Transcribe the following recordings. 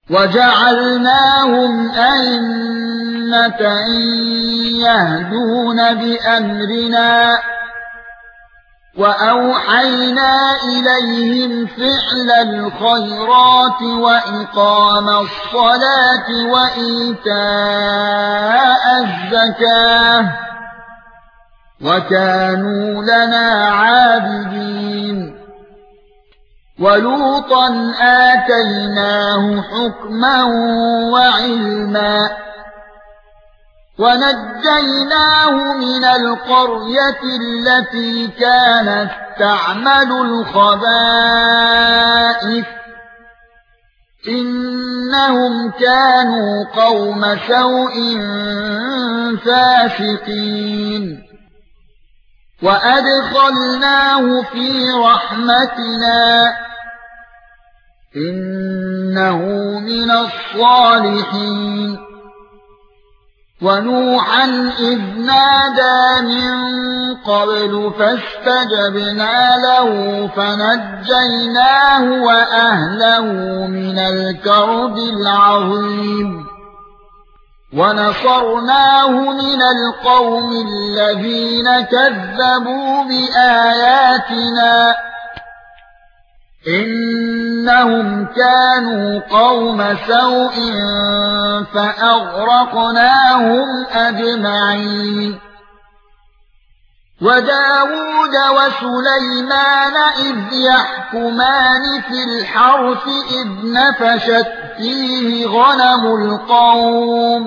وَجَعَلْنَاهُمْ أَئِمَّةً يَهْدُونَ بِأَمْرِنَا وَأَوْحَيْنَا إِلَيْهِمْ فِعْلَ الْخَيْرَاتِ وَإِقَامَ الصَّلَاةِ وَإِيتَاءَ الزَّكَاةِ وَكَانُوا لَنَا عَابِدِينَ وَلُوطًا آتَيْنَاهُ حُكْمًا وَعِلْمًا وَنَجَّيْنَاهُ مِنَ الْقَرْيَةِ الَّتِي كَانَتْ تَعْمَلُ الْخَبَائِثَ إِنَّهُمْ كَانُوا قَوْمَ سَوْءٍ فَاسِقِينَ وَأَدْخَلْنَاهُ فِي رَحْمَتِنَا إِنَّهُ مِنَ الصَّالِحِينَ وَنُوحًا إِذْ نَادَى مِن قَبْلُ فَاسْتَجَبْنَا لَهُ فَنَجَّيْنَاهُ وَأَهْلَهُ مِنَ الْكَرْبِ الْعَظِيمِ وَنَصَرْنَاهُ مِنَ الْقَوْمِ الَّذِينَ كَذَّبُوا بِآيَاتِنَا إِنَّهُمْ كَانُوا قَوْمَ سَوْءٍ فَأَغْرَقْنَاهُمْ أَجْمَعِينَ وَدَاوُودَ وَسُلَيْمَانَ إِذْ يَحْكُمَانِ فِي الْحَرْثِ إِذْ نَفَشَتْ فِيهِ غَنَمُ الْقَوْمِ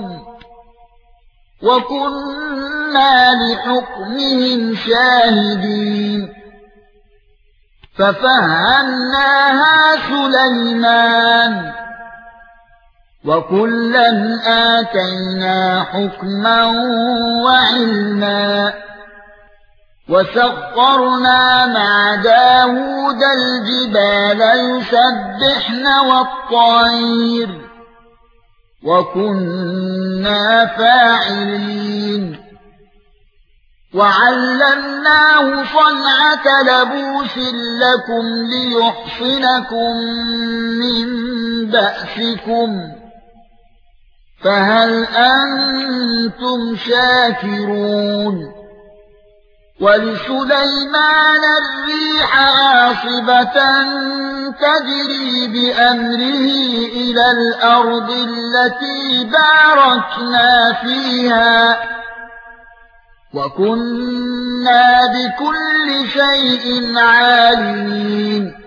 وَكُنَّا لِحُكْمِهِمْ شَاهِدِينَ فَفَهَّمْنَاهَا سُلَيْمَانَ وَكُلًّا آتَيْنَا حُكْمًا وَعِلْمًا وَسَخَّرْنَا مَعَ دَاوُودَ الْجِبَالَ يُسَبِّحْنَ وَالطَّيْرَ وَكُنَّا فَاعِلِينَ وَعَلَّمْنَاهُ صَنْعَةَ لَبُوسٍ لَكُمْ لِيُحْصِنَكُم مِّن بَأْسِكُمْ فَهَلْ أَنتُمْ شَاكِرُونَ وَلِسُلَيْمَانَ الرِّيحَ عَاصِفَةً تَجْرِي بِأَمْرِهِ إِلَى الْأَرْضِ الَّتِي بَارَكْنَا فِيهَا وَكُنَّا بِكُلِّ شَيْءٍ عَالِمِينَ